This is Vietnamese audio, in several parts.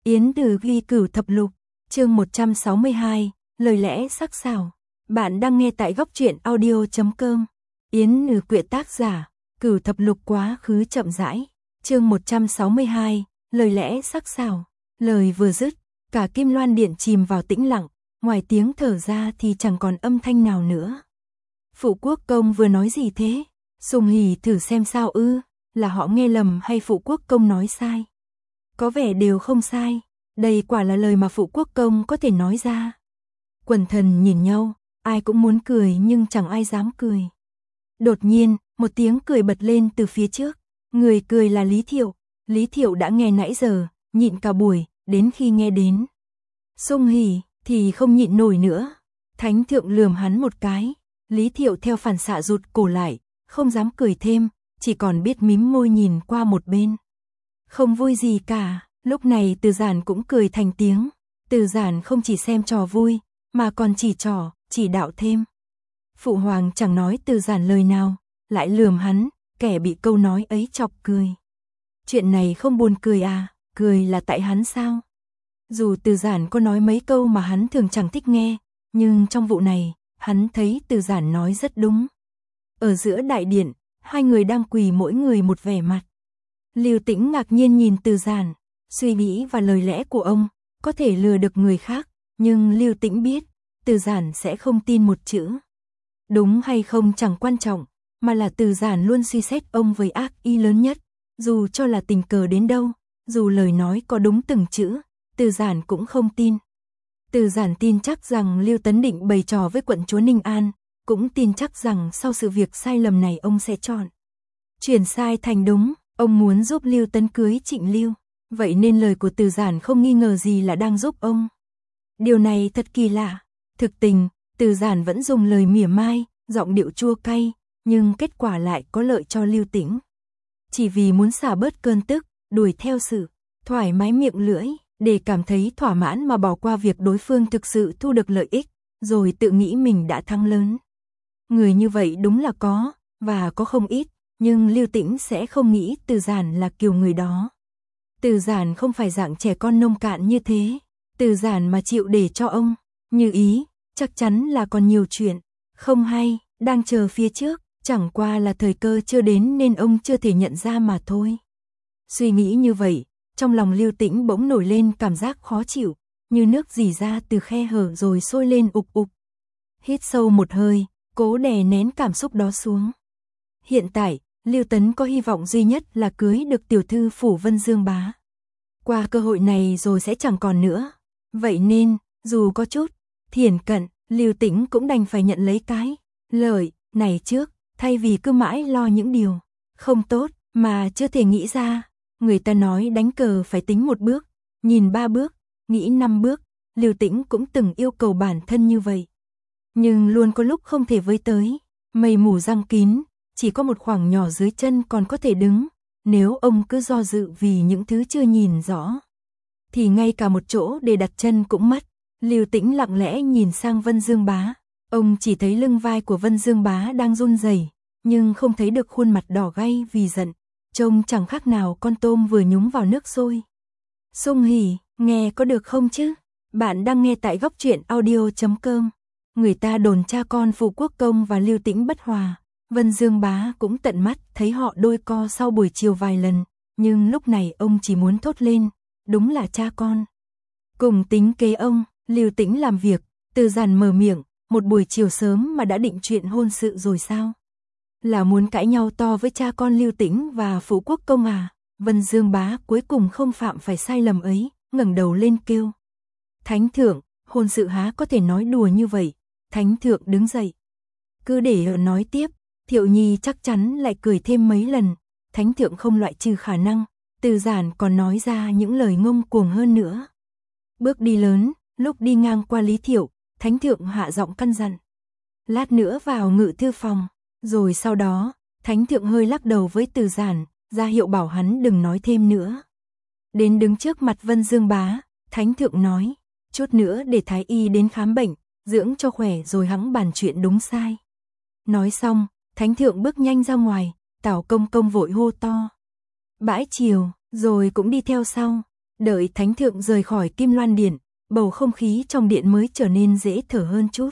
Yến Từ ghi cửu thập lục, chương 162, lời lẽ sắc sảo. Bạn đang nghe tại góc truyện audio.com. Yến Từ quyện tác giả, cửu thập lục quá khứ chậm rãi. Chương 162, lời lẽ sắc sảo. Lời vừa dứt, cả Kim Loan Điện chìm vào tĩnh lặng, ngoài tiếng thở ra thì chẳng còn âm thanh nào nữa. Phụ quốc công vừa nói gì thế? Sùng Hỉ thử xem sao ư, là họ nghe lầm hay phụ quốc công nói sai? Có vẻ đều không sai, đây quả là lời mà phụ quốc công có thể nói ra. Quần thần nhìn nhau, ai cũng muốn cười nhưng chẳng ai dám cười. Đột nhiên, một tiếng cười bật lên từ phía trước, người cười là Lý Thiệu. Lý Thiệu đã nghe nãy giờ, nhịn cả buổi, đến khi nghe đến Sùng Hỉ thì không nhịn nổi nữa. Thánh thượng lườm hắn một cái, Lý Thiệu theo phản xạ rụt cổ lại, không dám cười thêm, chỉ còn biết mím môi nhìn qua một bên. Không vui gì cả. Lúc này Từ Giản cũng cười thành tiếng. Từ Giản không chỉ xem trò vui, mà còn chỉ đạo thêm. Phụ hoàng chẳng nói Từ Giản lời nào, lại lườm hắn, kẻ bị câu nói ấy chọc cười. Chuyện này không buồn cười à, cười là tại hắn sao? Dù Từ Giản có nói mấy câu mà hắn thường chẳng thích nghe, nhưng trong vụ này, hắn thấy Từ Giản nói rất đúng. Ở giữa đại điện, hai người đang quỳ mỗi người một vẻ mặt. Lưu Tĩnh ngạc nhiên nhìn Từ Giản, suy nghĩ và lời lẽ của ông có thể lừa được người khác, nhưng Lưu Tĩnh biết, Từ Giản sẽ không tin một chữ. Đúng hay không chẳng quan trọng, mà là Từ Giản luôn suy xét ông với ác ý lớn nhất, dù cho là tình cờ đến đâu, dù lời nói có đúng từng chữ, Từ Giản cũng không tin. Từ Giản tin chắc rằng Lưu Tấn định bày trò với quận chúa Ninh An, cũng tin chắc rằng sau sự việc sai lầm này ông sẽ chọn chuyển sai thành đúng. Ông muốn giúp Lưu Tấn cưới Trịnh Lưu, vậy nên lời của Từ Giản không nghi ngờ gì là đang giúp ông. Điều này thật kỳ lạ. Thực tình, Từ Giản vẫn dùng lời mỉa mai, giọng điệu chua cay, nhưng kết quả lại có lợi cho Lưu Tĩnh. Chỉ vì muốn xả bớt cơn tức, đuổi theo sự thoải mái miệng lưỡi, để cảm thấy thỏa mãn mà bỏ qua việc đối phương thực sự thu được lợi ích, rồi tự nghĩ mình đã thắng lớn. Người như vậy đúng là có, và có không ít. Nhưng Lưu Tĩnh sẽ không nghĩ Từ Giản là kiểu người đó. Từ Giản không phải dạng trẻ con nông cạn như thế. Từ Giản mà chịu để cho ông như ý, chắc chắn là còn nhiều chuyện không hay đang chờ phía trước, chẳng qua là thời cơ chưa đến nên ông chưa thể nhận ra mà thôi. Suy nghĩ như vậy, trong lòng Lưu Tĩnh bỗng nổi lên cảm giác khó chịu, như nước rỉ ra từ khe hở rồi sôi lên ục ục. Hít sâu một hơi, cố đè nén cảm xúc đó xuống. Hiện tại, Lưu Tấn có hy vọng duy nhất là cưới được tiểu thư phủ Vân Dương Bá. Qua cơ hội này rồi sẽ chẳng còn nữa. Vậy nên, dù có chút thiển cận, Lưu Tĩnh cũng đành phải nhận lấy cái lợi này trước, thay vì cứ mãi lo những điều không tốt mà chưa thể nghĩ ra. Người ta nói đánh cờ phải tính một bước, nhìn 3 bước, nghĩ 5 bước, Lưu Tĩnh cũng từng yêu cầu bản thân như vậy. Nhưng luôn có lúc không thể với tới, mây mù giăng kín. Chỉ có một khoảng nhỏ dưới chân còn có thể đứng, nếu ông cứ do dự vì những thứ chưa nhìn rõ, thì ngay cả một chỗ để đặt chân cũng mất. Lưu Tĩnh lặng lẽ nhìn sang Vân Dương Bá, ông chỉ thấy lưng vai của Vân Dương Bá đang run rẩy, nhưng không thấy được khuôn mặt đỏ gay vì giận, trông chẳng khác nào con tôm vừa nhúng vào nước sôi. Sùng Hỉ, nghe có được không chứ? Bạn đang nghe tại góc truyện audio.com. Người ta đồn cha con phụ quốc công và Lưu Tĩnh bất hòa. Vân Dương Bá cũng tận mắt thấy họ đôi co sau buổi chiều vài lần, nhưng lúc này ông chỉ muốn thốt lên, đúng là cha con. Cùng tính kế ông, Lưu Tĩnh làm việc, Từ Giản mở miệng, một buổi chiều sớm mà đã định chuyện hôn sự rồi sao? Là muốn cãi nhau to với cha con Lưu Tĩnh và phụ quốc công à? Vân Dương Bá cuối cùng không phạm phải sai lầm ấy, ngẩng đầu lên kêu. Thánh thượng, hôn sự há có thể nói đùa như vậy? Thánh thượng đứng dậy. Cứ để nói tiếp. Thiệu Nhi chắc chắn lại cười thêm mấy lần, Thánh thượng không loại trừ khả năng, Từ Giản còn nói ra những lời ngông cuồng hơn nữa. Bước đi lớn, lúc đi ngang qua Lý Thiệu, Thánh thượng hạ giọng căn dặn. Lát nữa vào ngự thư phòng, rồi sau đó, Thánh thượng hơi lắc đầu với Từ Giản, ra hiệu bảo hắn đừng nói thêm nữa. Đến đứng trước mặt Vân Dương Bá, Thánh thượng nói, chút nữa để Thái y đến khám bệnh, dưỡng cho khỏe rồi hẵng bàn chuyện đúng sai. Nói xong, Thánh thượng bước nhanh ra ngoài, Tào Công Công vội hô to. Bãi chiều, rồi cũng đi theo sau. Đợi thánh thượng rời khỏi Kim Loan Điện, bầu không khí trong điện mới trở nên dễ thở hơn chút.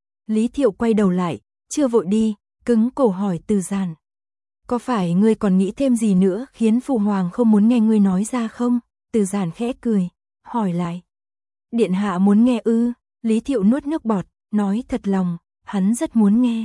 Lý Thiệu quay đầu lại, chưa vội đi, cứng cổ hỏi Từ Giản. Có phải ngươi còn nghĩ thêm gì nữa khiến Phụ Hoàng không muốn nghe ngươi nói ra không? Từ Giản khẽ cười, hỏi lại. Điện hạ muốn nghe ư? Lý Thiệu nuốt nước bọt, nói thật lòng, hắn rất muốn nghe.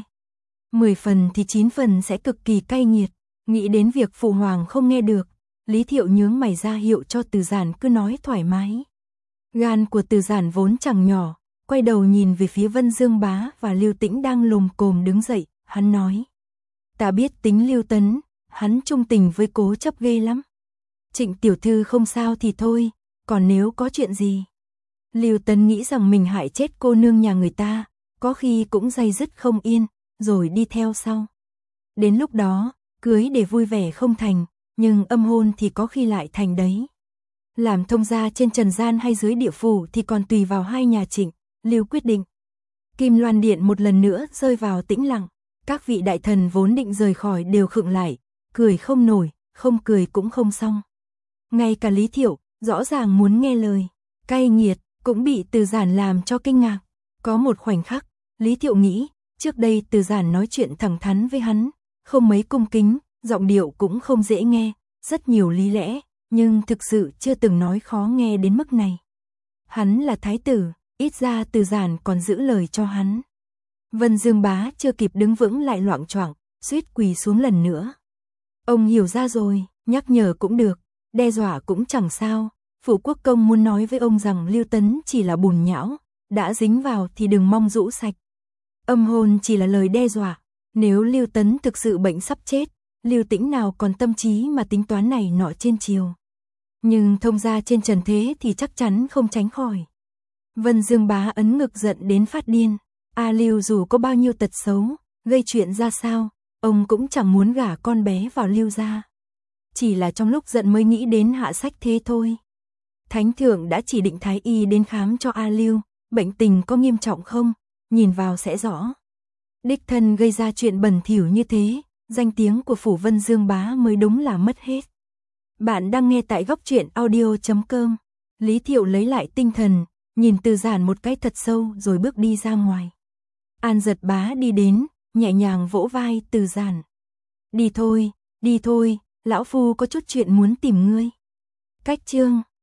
10 phần thì 9 phần sẽ cực kỳ cay nghiệt, nghĩ đến việc Phụ Hoàng không nghe được. Lý Thiệu nhướng mày ra hiệu cho Từ Giản cứ nói thoải mái. Gan của Từ Giản vốn chẳng nhỏ, quay đầu nhìn về phía Vân Dương Bá và Lưu Tĩnh đang lồm cồm đứng dậy, hắn nói. Ta biết tính Lưu Tấn, hắn trung tình với cố chấp ghê lắm. Trịnh tiểu thư không sao thì thôi, còn nếu có chuyện gì? Lưu Tấn nghĩ rằng mình hại chết cô nương nhà người ta, có khi cũng day dứt không yên, rồi đi theo sau. Đến lúc đó, cưới để vui vẻ không thành, nhưng âm hôn thì có khi lại thành đấy. Làm thông gia trên trần gian hay dưới địa phủ thì còn tùy vào hai nhà Trịnh, Lưu quyết định. Kim Loan Điện một lần nữa rơi vào tĩnh lặng, các vị đại thần vốn định rời khỏi đều khựng lại, cười không nổi, không cười cũng không xong. Ngay cả Lý Thiệu, rõ ràng muốn nghe lời, cay nghiệt, cũng bị Từ Giản làm cho kinh ngạc. Có một khoảnh khắc, Lý Thiệu nghĩ, trước đây Từ Giản nói chuyện thẳng thắn với hắn, không mấy cung kính, giọng điệu cũng không dễ nghe, rất nhiều lý lẽ, nhưng thực sự chưa từng nói khó nghe đến mức này. Hắn là thái tử, ít ra Từ Giản còn giữ lời cho hắn. Vân Dương Bá chưa kịp đứng vững lại loạng choạng, suýt quỳ xuống lần nữa. Ông hiểu ra rồi, nhắc nhở cũng được, đe dọa cũng chẳng sao. Phụ quốc công muốn nói với ông rằng Lưu Tấn chỉ là bùn nhão, đã dính vào thì đừng mong rũ sạch. Âm hôn chỉ là lời đe dọa, nếu Lưu Tấn thực sự bệnh sắp chết, Lưu Tĩnh nào còn tâm trí mà tính toán này nọ trên chiều. Nhưng thông gia trên trần thế thì chắc chắn không tránh khỏi. Vân Dương Bá ấn ngực giận đến phát điên. Lưu dù có bao nhiêu tật xấu, gây chuyện ra sao, ông cũng chẳng muốn gả con bé vào Lưu gia. Chỉ là trong lúc giận mới nghĩ đến hạ sách thế thôi. Thánh thượng đã chỉ định thái y đến khám cho Lưu, bệnh tình có nghiêm trọng không, nhìn vào sẽ rõ. Đích thân gây ra chuyện bẩn thỉu như thế, danh tiếng của phủ Vân Dương Bá mới đúng là mất hết. Bạn đang nghe tại góc truyện audio.com. Lý Thiệu lấy lại tinh thần, nhìn Từ Giản một cái thật sâu rồi bước đi ra ngoài. An Giật Bá đi đến, nhẹ nhàng vỗ vai Từ Giản. Đi thôi, lão phu có chút chuyện muốn tìm ngươi. Cách chương